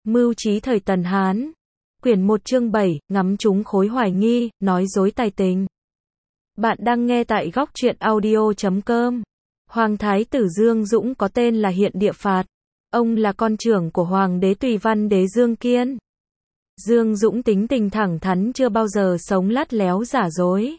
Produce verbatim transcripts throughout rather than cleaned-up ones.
Mưu trí thời Tần Hán. Quyển một chương bảy, ngắm trúng khối hoài nghi, nói dối tài tình. Bạn đang nghe tại góc truyện audio chấm com. Hoàng thái tử Dương Dũng có tên là Hiện Địa Phạt. Ông là con trưởng của Hoàng đế Tùy Văn đế Dương Kiên. Dương Dũng tính tình thẳng thắn, chưa bao giờ sống lắt léo giả dối.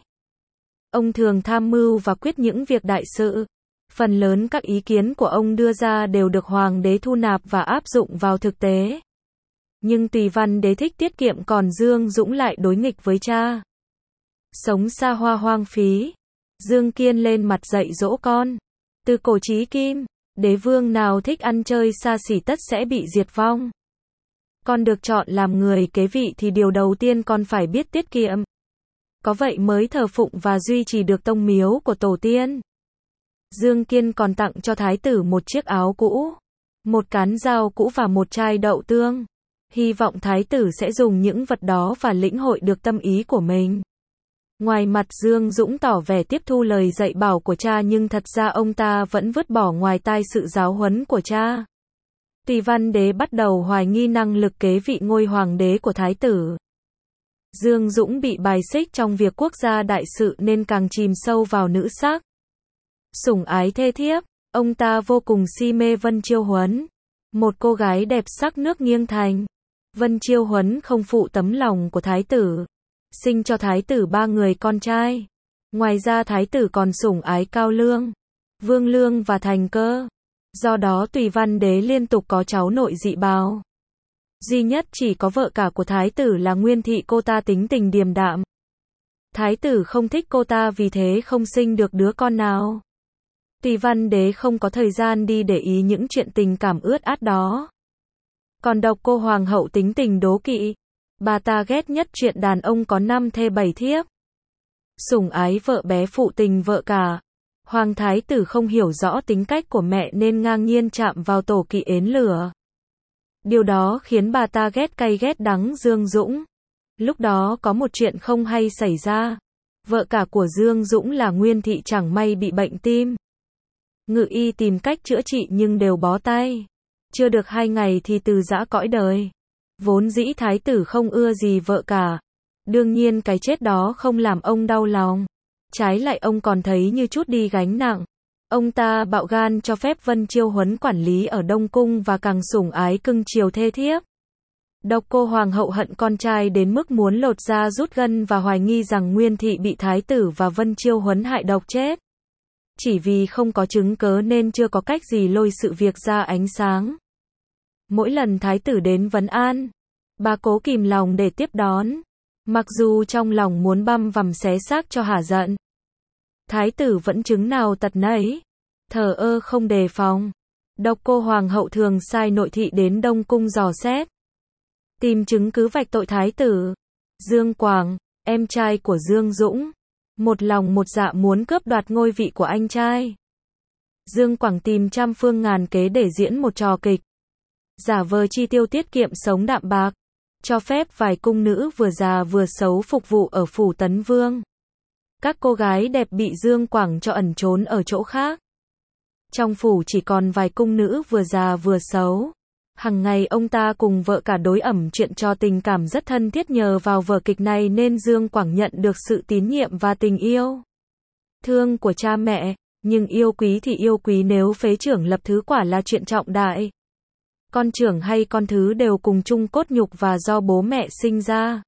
Ông thường tham mưu và quyết những việc đại sự. Phần lớn các ý kiến của ông đưa ra đều được Hoàng đế thu nạp và áp dụng vào thực tế. Nhưng Tùy Văn đế thích tiết kiệm, còn Dương Dũng lại đối nghịch với cha. Sống xa hoa hoang phí. Dương Kiên lên mặt dạy dỗ con. Từ cổ chí kim, đế vương nào thích ăn chơi xa xỉ tất sẽ bị diệt vong. Con được chọn làm người kế vị thì điều đầu tiên con phải biết tiết kiệm. Có vậy mới thờ phụng và duy trì được tông miếu của tổ tiên. Dương Kiên còn tặng cho thái tử một chiếc áo cũ, một cán dao cũ và một chai đậu tương. Hy vọng thái tử sẽ dùng những vật đó và lĩnh hội được tâm ý của mình. Ngoài mặt Dương Dũng tỏ vẻ tiếp thu lời dạy bảo của cha, nhưng thật ra ông ta vẫn vứt bỏ ngoài tai sự giáo huấn của cha. Tùy Văn đế bắt đầu hoài nghi năng lực kế vị ngôi hoàng đế của thái tử. Dương Dũng bị bài xích trong việc quốc gia đại sự nên càng chìm sâu vào nữ sắc. Sủng ái thê thiếp, ông ta vô cùng si mê Vân Chiêu Huấn, một cô gái đẹp sắc nước Nghiêng Thành. Vân Chiêu Huấn không phụ tấm lòng của thái tử, sinh cho thái tử ba người con trai. Ngoài ra thái tử còn sủng ái Cao Lương, Vương Lương và Thành Cơ. Do đó Tùy Văn đế liên tục có cháu nội dị bào. Duy nhất chỉ có vợ cả của thái tử là Nguyên Thị, cô ta tính tình điềm đạm. Thái tử không thích cô ta, vì thế không sinh được đứa con nào. Tùy Văn đế không có thời gian đi để ý những chuyện tình cảm ướt át đó. Còn Độc Cô hoàng hậu tính tình đố kỵ. Bà ta ghét nhất chuyện đàn ông có năm thê bảy thiếp. Sủng ái vợ bé, phụ tình vợ cả. Hoàng thái tử không hiểu rõ tính cách của mẹ nên ngang nhiên chạm vào tổ kỵ ến lửa. Điều đó khiến bà ta ghét cay ghét đắng Dương Dũng. Lúc đó có một chuyện không hay xảy ra. Vợ cả của Dương Dũng là Nguyên Thị chẳng may bị bệnh tim. Ngự y tìm cách chữa trị nhưng đều bó tay. Chưa được hai ngày thì từ giã cõi đời. Vốn dĩ thái tử không ưa gì vợ cả. Đương nhiên cái chết đó không làm ông đau lòng. Trái lại ông còn thấy như chút đi gánh nặng. Ông ta bạo gan cho phép Vân Chiêu Huấn quản lý ở Đông Cung và càng sủng ái cưng chiều thê thiếp. Độc Cô hoàng hậu hận con trai đến mức muốn lột da rút gân và hoài nghi rằng Nguyên Thị bị thái tử và Vân Chiêu Huấn hại độc chết. Chỉ vì không có chứng cớ nên chưa có cách gì lôi sự việc ra ánh sáng. Mỗi lần thái tử đến vấn an, bà cố kìm lòng để tiếp đón. Mặc dù trong lòng muốn băm vằm xé xác cho hả giận. Thái tử vẫn chứng nào tật nấy, thờ ơ không đề phòng. Độc Cô hoàng hậu thường sai nội thị đến Đông Cung dò xét, tìm chứng cứ vạch tội thái tử. Dương Quảng, em trai của Dương Dũng, một lòng một dạ muốn cướp đoạt ngôi vị của anh trai. Dương Quảng tìm trăm phương ngàn kế để diễn một trò kịch. Giả vờ chi tiêu tiết kiệm, sống đạm bạc, cho phép vài cung nữ vừa già vừa xấu phục vụ ở phủ Tấn Vương. Các cô gái đẹp bị Dương Quảng cho ẩn trốn ở chỗ khác. Trong phủ chỉ còn vài cung nữ vừa già vừa xấu. Hằng ngày ông ta cùng vợ cả đối ẩm chuyện trò tình cảm rất thân thiết, nhờ vào vở kịch này nên Dương Quảng nhận được sự tín nhiệm và tình yêu thương của cha mẹ. Nhưng yêu quý thì yêu quý, nếu phế trưởng lập thứ quả là chuyện trọng đại. Con trưởng hay con thứ đều cùng chung cốt nhục và do bố mẹ sinh ra.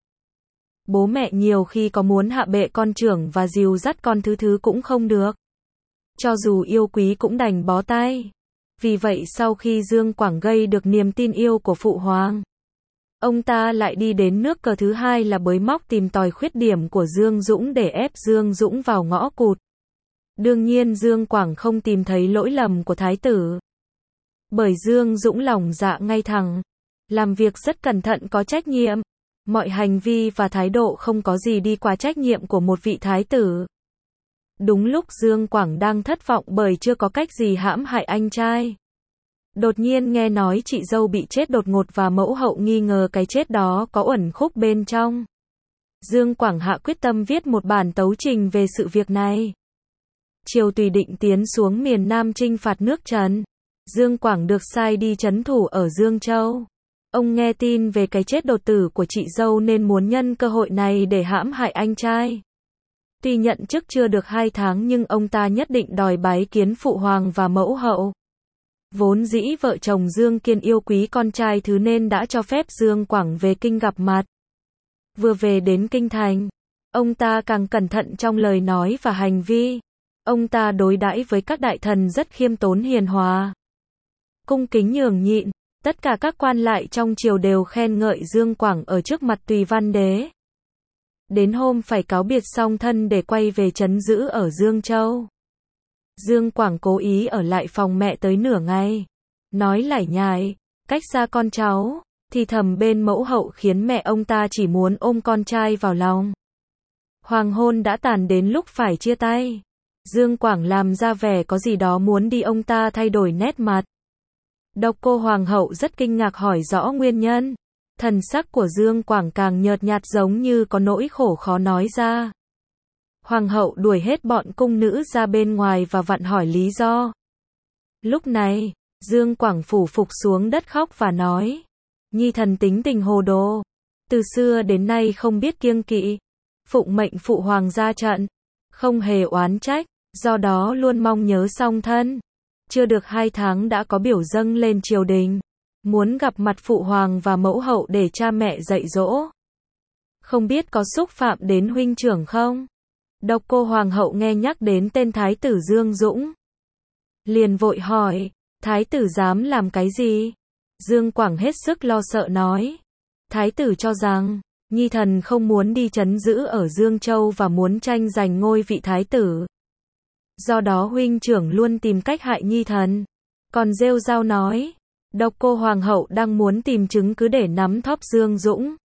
Bố mẹ nhiều khi có muốn hạ bệ con trưởng và dìu dắt con thứ thứ cũng không được. Cho dù yêu quý cũng đành bó tay. Vì vậy sau khi Dương Quảng gây được niềm tin yêu của phụ hoàng, ông ta lại đi đến nước cờ thứ hai là bới móc tìm tòi khuyết điểm của Dương Dũng để ép Dương Dũng vào ngõ cụt. Đương nhiên Dương Quảng không tìm thấy lỗi lầm của thái tử. Bởi Dương Dũng lòng dạ ngay thẳng, làm việc rất cẩn thận, có trách nhiệm. Mọi hành vi và thái độ không có gì đi quá trách nhiệm của một vị thái tử. Đúng lúc Dương Quảng đang thất vọng bởi chưa có cách gì hãm hại anh trai, đột nhiên nghe nói chị dâu bị chết đột ngột và mẫu hậu nghi ngờ cái chết đó có uẩn khúc bên trong. Dương Quảng hạ quyết tâm viết một bản tấu trình về sự việc này. Triều Tùy định tiến xuống miền Nam chinh phạt nước Trần. Dương Quảng được sai đi trấn thủ ở Dương Châu. Ông nghe tin về cái chết đột tử của chị dâu nên muốn nhân cơ hội này để hãm hại anh trai. Tuy nhận chức chưa được hai tháng nhưng ông ta nhất định đòi bái kiến phụ hoàng và mẫu hậu. Vốn dĩ vợ chồng Dương Kiên yêu quý con trai thứ nên đã cho phép Dương Quảng về kinh gặp mặt. Vừa về đến kinh thành, ông ta càng cẩn thận trong lời nói và hành vi. Ông ta đối đãi với các đại thần rất khiêm tốn hiền hòa, cung kính nhường nhịn. Tất cả các quan lại trong triều đều khen ngợi Dương Quảng ở trước mặt Tùy Văn Đế. Đến hôm phải cáo biệt song thân để quay về trấn giữ ở Dương Châu, Dương Quảng cố ý ở lại phòng mẹ tới nửa ngày, nói lải nhải, cách xa con cháu, thì thầm bên mẫu hậu khiến mẹ ông ta chỉ muốn ôm con trai vào lòng. Hoàng hôn đã tàn đến lúc phải chia tay. Dương Quảng làm ra vẻ có gì đó muốn đi, ông ta thay đổi nét mặt. Độc Cô Hoàng hậu rất kinh ngạc hỏi rõ nguyên nhân. Thần sắc của Dương Quảng càng nhợt nhạt giống như có nỗi khổ khó nói ra. Hoàng hậu đuổi hết bọn cung nữ ra bên ngoài và vặn hỏi lý do. Lúc này, Dương Quảng phủ phục xuống đất khóc và nói, nhi thần tính tình hồ đồ, từ xưa đến nay không biết kiêng kỵ, phụng mệnh phụ hoàng ra trận, không hề oán trách, do đó luôn mong nhớ song thân. Chưa được hai tháng đã có biểu dâng lên triều đình, muốn gặp mặt phụ hoàng và mẫu hậu để cha mẹ dạy dỗ. Không biết có xúc phạm đến huynh trưởng không? Độc Cô Hoàng hậu nghe nhắc đến tên thái tử Dương Dũng, liền vội hỏi, thái tử dám làm cái gì? Dương Quảng hết sức lo sợ nói, thái tử cho rằng, nhi thần không muốn đi trấn giữ ở Dương Châu và muốn tranh giành ngôi vị thái tử. Do đó huynh trưởng luôn tìm cách hại nhi thần. Còn rêu rao nói, Độc Cô Hoàng hậu đang muốn tìm chứng cứ để nắm thóp Dương Dũng.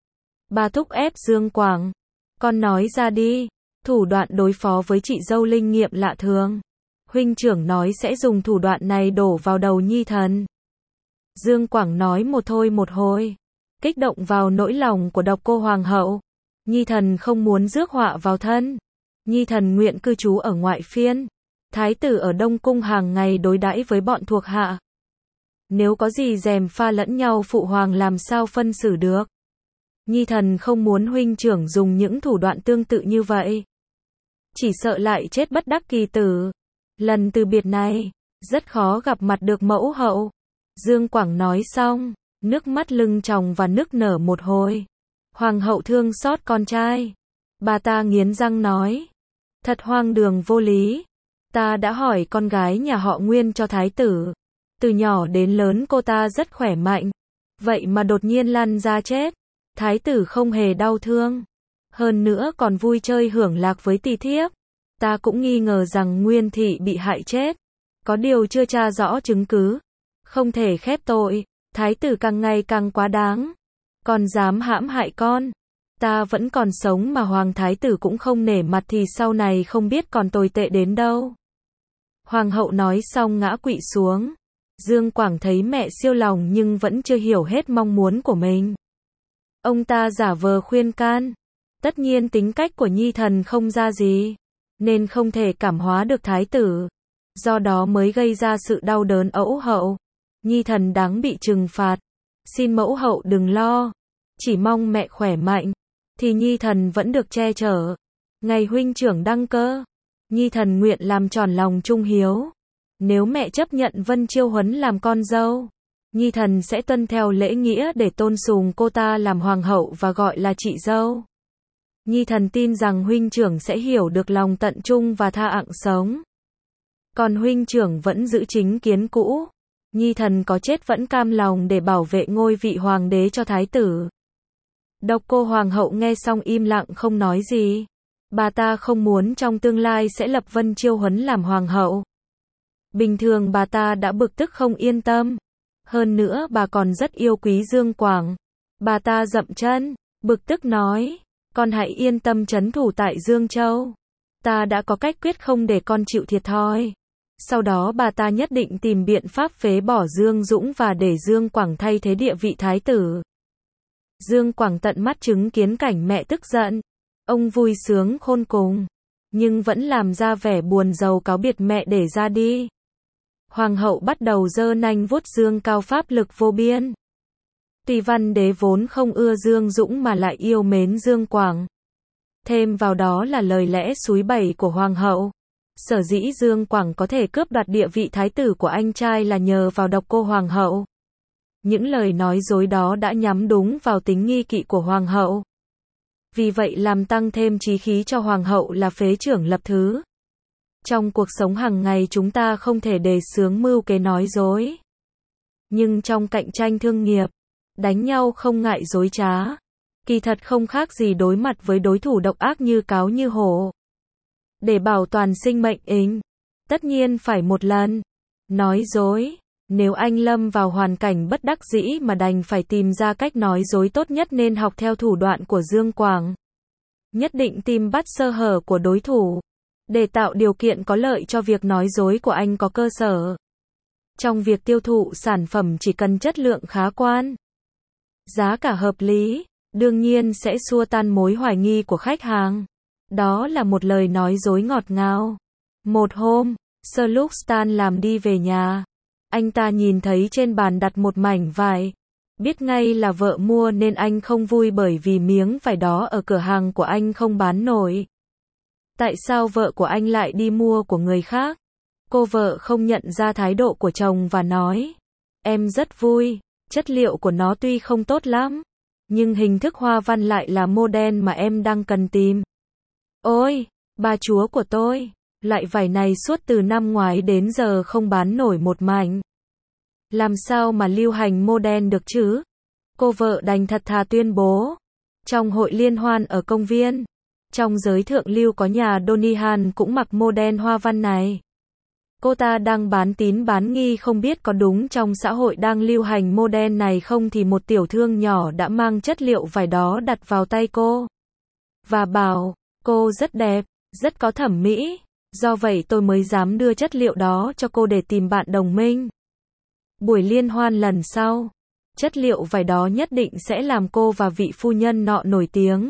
Bà thúc ép Dương Quảng, con nói ra đi, thủ đoạn đối phó với chị dâu linh nghiệm lạ thường. Huynh trưởng nói sẽ dùng thủ đoạn này đổ vào đầu nhi thần. Dương Quảng nói một thôi một hồi, kích động vào nỗi lòng của Độc Cô Hoàng hậu. Nhi thần không muốn rước họa vào thân. Nhi thần nguyện cư trú ở ngoại phiên. Thái tử ở Đông Cung hàng ngày đối đãi với bọn thuộc hạ. Nếu có gì gièm pha lẫn nhau phụ hoàng làm sao phân xử được. Nhi thần không muốn huynh trưởng dùng những thủ đoạn tương tự như vậy. Chỉ sợ lại chết bất đắc kỳ tử. Lần từ biệt này, rất khó gặp mặt được mẫu hậu. Dương Quảng nói xong, nước mắt lưng tròng và nức nở một hồi. Hoàng hậu thương xót con trai. Bà ta nghiến răng nói, thật hoang đường vô lý. Ta đã hỏi con gái nhà họ Nguyên cho thái tử. Từ nhỏ đến lớn cô ta rất khỏe mạnh. Vậy mà đột nhiên lăn ra chết. Thái tử không hề đau thương. Hơn nữa còn vui chơi hưởng lạc với tỳ thiếp. Ta cũng nghi ngờ rằng Nguyên thị bị hại chết. Có điều chưa tra rõ chứng cứ. Không thể khép tội. Thái tử càng ngày càng quá đáng. Còn dám hãm hại con. Ta vẫn còn sống mà hoàng thái tử cũng không nể mặt thì sau này không biết còn tồi tệ đến đâu. Hoàng hậu nói xong ngã quỵ xuống. Dương Quảng thấy mẹ siêu lòng nhưng vẫn chưa hiểu hết mong muốn của mình. Ông ta giả vờ khuyên can. Tất nhiên tính cách của nhi thần không ra gì, nên không thể cảm hóa được thái tử. Do đó mới gây ra sự đau đớn ẫu hậu. Nhi thần đáng bị trừng phạt. Xin mẫu hậu đừng lo. Chỉ mong mẹ khỏe mạnh, thì nhi thần vẫn được che chở. Ngày huynh trưởng đăng cơ, nhi thần nguyện làm tròn lòng trung hiếu. Nếu mẹ chấp nhận Vân Chiêu Huấn làm con dâu, nhi thần sẽ tuân theo lễ nghĩa để tôn sùng cô ta làm hoàng hậu và gọi là chị dâu. Nhi thần tin rằng huynh trưởng sẽ hiểu được lòng tận trung và tha ặng sống. Còn huynh trưởng vẫn giữ chính kiến cũ. Nhi thần có chết vẫn cam lòng để bảo vệ ngôi vị hoàng đế cho thái tử. Độc Cô Hoàng hậu nghe xong im lặng không nói gì. Bà ta không muốn trong tương lai sẽ lập Vân Chiêu Huấn làm hoàng hậu. Bình thường bà ta đã bực tức không yên tâm. Hơn nữa bà còn rất yêu quý Dương Quảng. Bà ta dậm chân, bực tức nói, con hãy yên tâm trấn thủ tại Dương Châu. Ta đã có cách quyết không để con chịu thiệt thòi. Sau đó bà ta nhất định tìm biện pháp phế bỏ Dương Dũng và để Dương Quảng thay thế địa vị thái tử. Dương Quảng tận mắt chứng kiến cảnh mẹ tức giận. Ông vui sướng khôn cùng, nhưng vẫn làm ra vẻ buồn rầu cáo biệt mẹ để ra đi. Hoàng hậu bắt đầu giơ nanh vuốt dương cao pháp lực vô biên. Tuy Văn Đế vốn không ưa Dương Dũng mà lại yêu mến Dương Quảng. Thêm vào đó là lời lẽ xúi bẩy của Hoàng hậu. Sở dĩ Dương Quảng có thể cướp đoạt địa vị thái tử của anh trai là nhờ vào độc cô Hoàng hậu. Những lời nói dối đó đã nhắm đúng vào tính nghi kỵ của Hoàng hậu. Vì vậy làm tăng thêm chí khí cho Hoàng hậu là phế trưởng lập thứ. Trong cuộc sống hàng ngày chúng ta không thể đề xướng mưu kế nói dối. Nhưng trong cạnh tranh thương nghiệp, đánh nhau không ngại dối trá. Kỳ thật không khác gì đối mặt với đối thủ độc ác như cáo như hổ. Để bảo toàn sinh mệnh inh, tất nhiên phải một lần nói dối. Nếu anh lâm vào hoàn cảnh bất đắc dĩ mà đành phải tìm ra cách nói dối tốt nhất nên học theo thủ đoạn của Dương Quảng. Nhất định tìm bắt sơ hở của đối thủ, để tạo điều kiện có lợi cho việc nói dối của anh có cơ sở. Trong việc tiêu thụ sản phẩm chỉ cần chất lượng khả quan, giá cả hợp lý, đương nhiên sẽ xua tan mối hoài nghi của khách hàng. Đó là một lời nói dối ngọt ngào. Một hôm, Sir Luxton làm đi về nhà. Anh ta nhìn thấy trên bàn đặt một mảnh vải. Biết ngay là vợ mua nên anh không vui bởi vì miếng vải đó ở cửa hàng của anh không bán nổi. Tại sao vợ của anh lại đi mua của người khác? Cô vợ không nhận ra thái độ của chồng và nói: Em rất vui, chất liệu của nó tuy không tốt lắm, nhưng hình thức hoa văn lại là model mà em đang cần tìm. Ôi, bà chúa của tôi, loại vải này suốt từ năm ngoái đến giờ không bán nổi một mảnh. Làm sao mà lưu hành model được chứ? Cô vợ đành thật thà tuyên bố. Trong hội liên hoan ở công viên, trong giới thượng lưu có nhà Donihan cũng mặc model hoa văn này. Cô ta đang bán tín bán nghi không biết có đúng trong xã hội đang lưu hành model này không thì một tiểu thương nhỏ đã mang chất liệu vải đó đặt vào tay cô. Và bảo, cô rất đẹp, rất có thẩm mỹ. Do vậy tôi mới dám đưa chất liệu đó cho cô để tìm bạn đồng minh. Buổi liên hoan lần sau, chất liệu vải đó nhất định sẽ làm cô và vị phu nhân nọ nổi tiếng.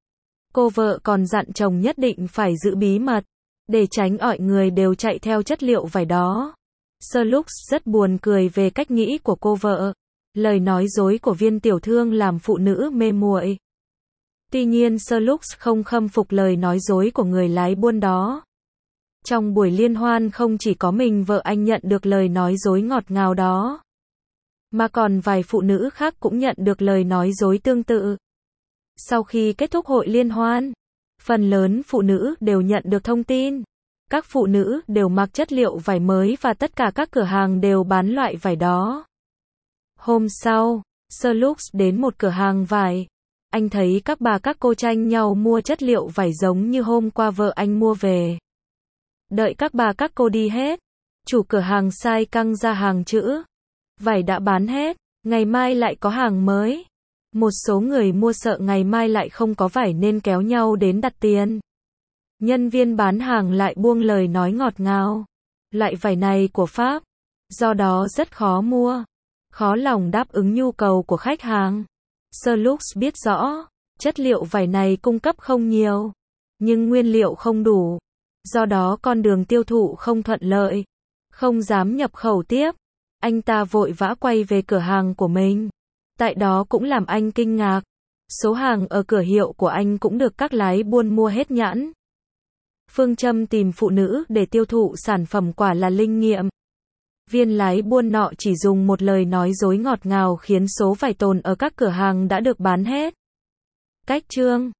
Cô vợ còn dặn chồng nhất định phải giữ bí mật, để tránh mọi người đều chạy theo chất liệu vải đó. Sir Lux rất buồn cười về cách nghĩ của cô vợ. Lời nói dối của viên tiểu thương làm phụ nữ mê muội. Tuy nhiên Sir Lux không khâm phục lời nói dối của người lái buôn đó. Trong buổi liên hoan không chỉ có mình vợ anh nhận được lời nói dối ngọt ngào đó, mà còn vài phụ nữ khác cũng nhận được lời nói dối tương tự. Sau khi kết thúc hội liên hoan, phần lớn phụ nữ đều nhận được thông tin. Các phụ nữ đều mặc chất liệu vải mới và tất cả các cửa hàng đều bán loại vải đó. Hôm sau, Sir Lux đến một cửa hàng vải. Anh thấy các bà các cô tranh nhau mua chất liệu vải giống như hôm qua vợ anh mua về. Đợi các bà các cô đi hết, chủ cửa hàng sai căng ra hàng chữ: Vải đã bán hết, ngày mai lại có hàng mới. Một số người mua sợ ngày mai lại không có vải nên kéo nhau đến đặt tiền. Nhân viên bán hàng lại buông lời nói ngọt ngào: Loại vải này của Pháp, do đó rất khó mua, khó lòng đáp ứng nhu cầu của khách hàng. Sir Lux biết rõ, chất liệu vải này cung cấp không nhiều, nhưng nguyên liệu không đủ. Do đó con đường tiêu thụ không thuận lợi, không dám nhập khẩu tiếp. Anh ta vội vã quay về cửa hàng của mình. Tại đó cũng làm anh kinh ngạc. Số hàng ở cửa hiệu của anh cũng được các lái buôn mua hết nhãn. Phương châm tìm phụ nữ để tiêu thụ sản phẩm quả là linh nghiệm. Viên lái buôn nọ chỉ dùng một lời nói dối ngọt ngào khiến số vải tồn ở các cửa hàng đã được bán hết. Cách chương